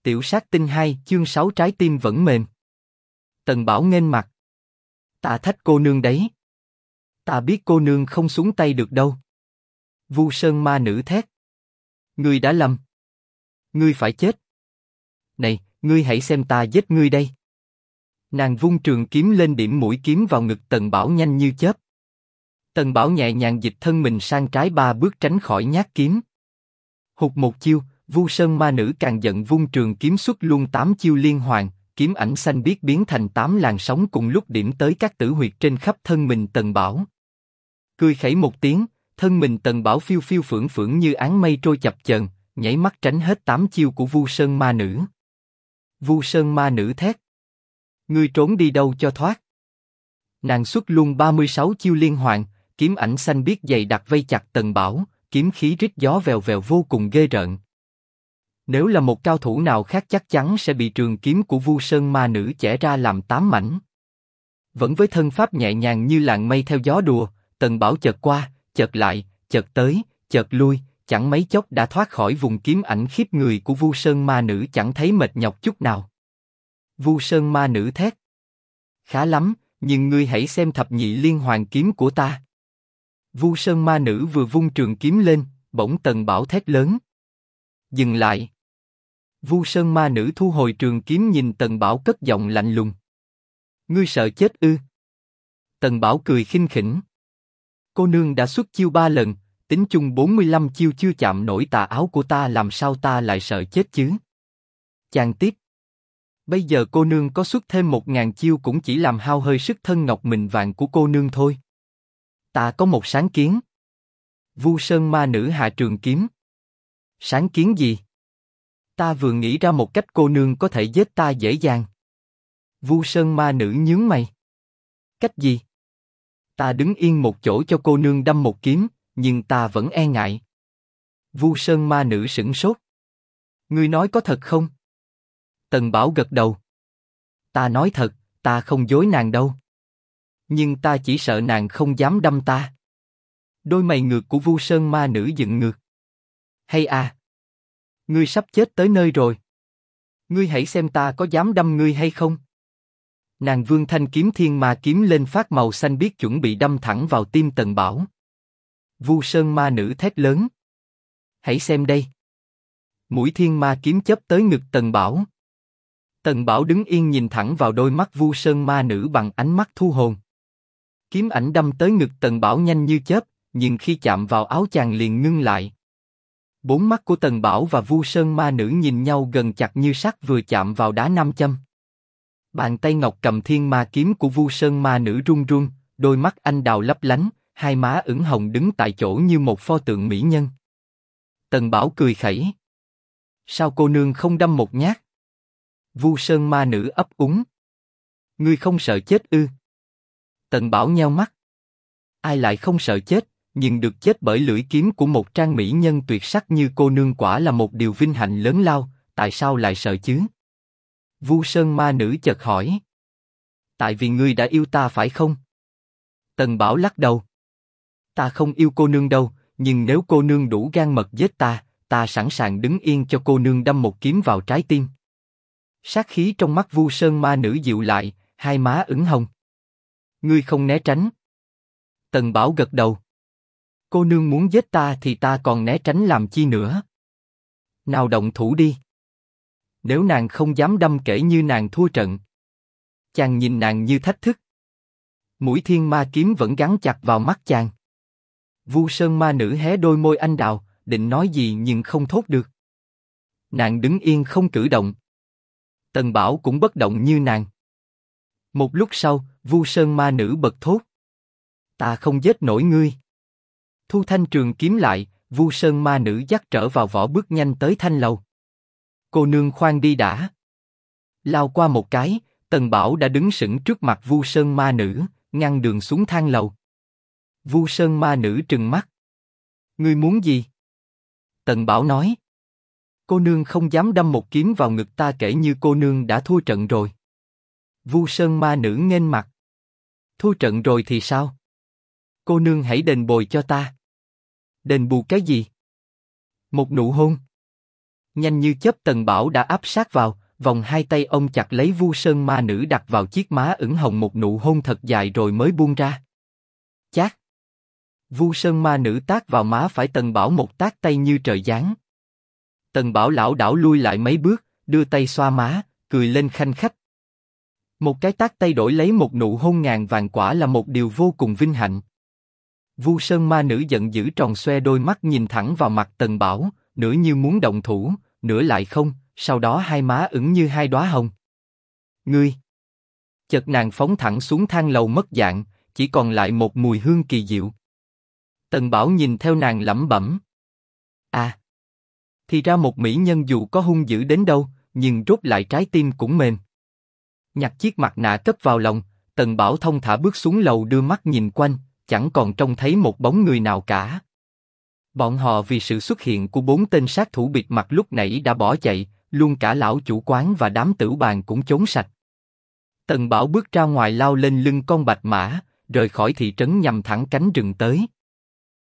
Tiểu sát tinh 2 chương 6 trái tim vẫn mềm. Tần Bảo nghênh mặt. Ta thách cô nương đấy. Ta biết cô nương không xuống tay được đâu. Vu Sơn ma nữ thét. Ngươi đã lầm. Ngươi phải chết. Này, ngươi hãy xem ta giết ngươi đây. Nàng vung trường kiếm lên điểm mũi kiếm vào ngực Tần Bảo nhanh như chớp. Tần Bảo nhẹ nhàng dịch thân mình sang trái 3 bước tránh khỏi nhát kiếm. Hụt một chiêu, Vu Sơn ma nữ càng giận vung trường kiếm xuất luôn 8 chiêu liên hoàn, kiếm ảnh xanh biếc biến thành 8 làn sóng cùng lúc điểm tới các tử huyệt trên khắp thân mình Tần Bảo. Cười khẩy một tiếng, thân mình Tần Bảo phiêu phiêu phưởng phưởng như áng mây trôi chập chờn, nhảy mắt tránh hết 8 chiêu của Vu Sơn ma nữ. Vu Sơn ma nữ thét. Ngươi trốn đi đâu cho thoát. Nàng xuất luôn 36 chiêu liên hoàn, kiếm ảnh xanh biếc dày đặc vây chặt Tần Bảo, kiếm khí rít gió vèo vèo vô cùng ghê rợn. Nếu là một cao thủ nào khác chắc chắn sẽ bị trường kiếm của Vu Sơn ma nữ chẻ ra làm 8 mảnh. Vẫn với thân pháp nhẹ nhàng như làn mây theo gió đùa, Tần Bảo chợt qua, chợt lại, chợt tới, chợt lui, chẳng mấy chốc đã thoát khỏi vùng kiếm ảnh khiếp người của Vu Sơn ma nữ chẳng thấy mệt nhọc chút nào. Vu Sơn ma nữ thét. Khá lắm, nhưng ngươi hãy xem thập nhị liên hoàn kiếm của ta. Vu Sơn ma nữ vừa vung trường kiếm lên, bỗng Tần Bảo thét lớn. Dừng lại. Vu Sơn ma nữ thu hồi trường kiếm nhìn Tần Bảo cất giọng lạnh lùng. Ngươi sợ chết ư? Tần Bảo cười khinh khỉnh. Cô nương đã xuất chiêu 3 lần, tính chung 45 chiêu chưa chạm nổi tà áo của ta, làm sao ta lại sợ chết chứ? Chàng tiếp. Bây giờ cô nương có xuất thêm 1000 chiêu cũng chỉ làm hao hơi sức thân ngọc mình vàng của cô nương thôi. Ta có một sáng kiến. Vu Sơn ma nữ hạ trường kiếm. Sáng kiến gì? Ta vừa nghĩ ra một cách cô nương có thể giết ta dễ dàng. Vu Sơn ma nữ nhướng mày. Cách gì? Ta đứng yên một chỗ cho cô nương đâm một kiếm, nhưng ta vẫn e ngại. Vu Sơn ma nữ sửng sốt. Ngươi nói có thật không? Tần Bảo gật đầu. Ta nói thật, ta không dối nàng đâu. Nhưng ta chỉ sợ nàng không dám đâm ta. Đôi mày ngược của Vu Sơn ma nữ dựng ngược. Hay à? Ngươi sắp chết tới nơi rồi. Ngươi hãy xem ta có dám đâm ngươi hay không. Nàng vươn thanh kiếm thiên ma kiếm lên phát màu xanh biếc chuẩn bị đâm thẳng vào tim Tần Bảo. Vu Sơn ma nữ thét lớn. Hãy xem đây. Mũi thiên ma kiếm chớp tới ngực Tần Bảo. Tần Bảo đứng yên nhìn thẳng vào đôi mắt Vu Sơn ma nữ bằng ánh mắt thu hồn. Kiếm ảnh đâm tới ngực Tần Bảo nhanh như chớp, nhưng khi chạm vào áo chàng liền ngưng lại. 4 mắt của Tần Bảo và Vu Sơn ma nữ nhìn nhau gần chặt như sắt vừa chạm vào đá nam châm. Bàn tay ngọc cầm thiên ma kiếm của Vu Sơn ma nữ run run, đôi mắt anh đào lấp lánh, hai má ửng hồng đứng tại chỗ như một pho tượng mỹ nhân. Tần Bảo cười khẩy. Sao cô nương không đâm một nhát? Vu Sơn ma nữ ấp úng. Ngươi không sợ chết ư? Tần Bảo nheo mắt. Ai lại không sợ chết, nhưng được chết bởi lưỡi kiếm của một trang mỹ nhân tuyệt sắc như cô nương quả là một điều vinh hạnh lớn lao, tại sao lại sợ chứ? Vu Sơn ma nữ chợt hỏi. Tại vì ngươi đã yêu ta phải không? Tần Bảo lắc đầu. Ta không yêu cô nương đâu, nhưng nếu cô nương đủ gan mật giết ta, ta sẵn sàng đứng yên cho cô nương đâm một kiếm vào trái tim. Sát khí trong mắt Vu Sơn ma nữ dịu lại, hai má ửng hồng. Ngươi không né tránh. Tần Bảo gật đầu. Cô nương muốn giết ta thì ta còn né tránh làm chi nữa. Nào động thủ đi. Nếu nàng không dám đâm kể như nàng thua trận. Chàng nhìn nàng như thách thức. Mũi thiên ma kiếm vẫn gắn chặt vào mắt chàng. Vu Sơn ma nữ hé đôi môi anh đào, định nói gì nhưng không thốt được. Nàng đứng yên không cử động. Tần Bảo cũng bất động như nàng. Một lúc sau, Vu Sơn ma nữ bật thốt. Ta không giết nổi ngươi. Thu thanh trường kiếm lại, Vu Sơn ma nữ dắt trở vào vỏ bước nhanh tới thanh lầu. Cô nương khoan đi đã. Lao qua một cái, Tần Bảo đã đứng sững trước mặt Vu Sơn ma nữ, ngăn đường xuống thang lầu. Vu Sơn ma nữ trừng mắt. Ngươi muốn gì? Tần Bảo nói. Cô nương không dám đâm một kiếm vào ngực ta kể như cô nương đã thua trận rồi. Vu Sơn ma nữ nghênh mặt. Thua trận rồi thì sao? Cô nương hãy đền bồi cho ta. Đền bù cái gì? Một nụ hôn. Nhanh như chớp Tần Bảo đã áp sát vào, vòng hai tay ông chặt lấy Vu Sơn ma nữ đặt vào chiếc má ửng hồng một nụ hôn thật dài rồi mới buông ra. Chát. Vu Sơn ma nữ tát vào má phải Tần Bảo một tát tay như trời giáng. Tần Bảo lảo đảo lui lại mấy bước, đưa tay xoa má, cười lên khanh khách. Một cái tát tay đổi lấy một nụ hôn ngàn vàng quả là một điều vô cùng vinh hạnh. Vu Sơn ma nữ giận dữ tròn xoe đôi mắt nhìn thẳng vào mặt Tần Bảo, nửa như muốn động thủ, nửa lại không, sau đó hai má ửng như hai đóa hồng. Ngươi! Chợt nàng phóng thẳng xuống thang lầu mất dạng, chỉ còn lại một mùi hương kỳ diệu. Tần Bảo nhìn theo nàng lẩm bẩm. À! Thì ra một mỹ nhân dù có hung dữ đến đâu, nhưng rốt lại trái tim cũng mềm. Nhặt chiếc mặt nạ cất vào lòng, Tần Bảo thông thả bước xuống lầu đưa mắt nhìn quanh, chẳng còn trông thấy một bóng người nào cả. Bọn họ vì sự xuất hiện của 4 tên sát thủ bịt mặt lúc nãy đã bỏ chạy, luôn cả lão chủ quán và đám tửu bàn cũng trốn sạch. Tần Bảo bước ra ngoài lao lên lưng con bạch mã, rời khỏi thị trấn nhằm thẳng cánh rừng tới.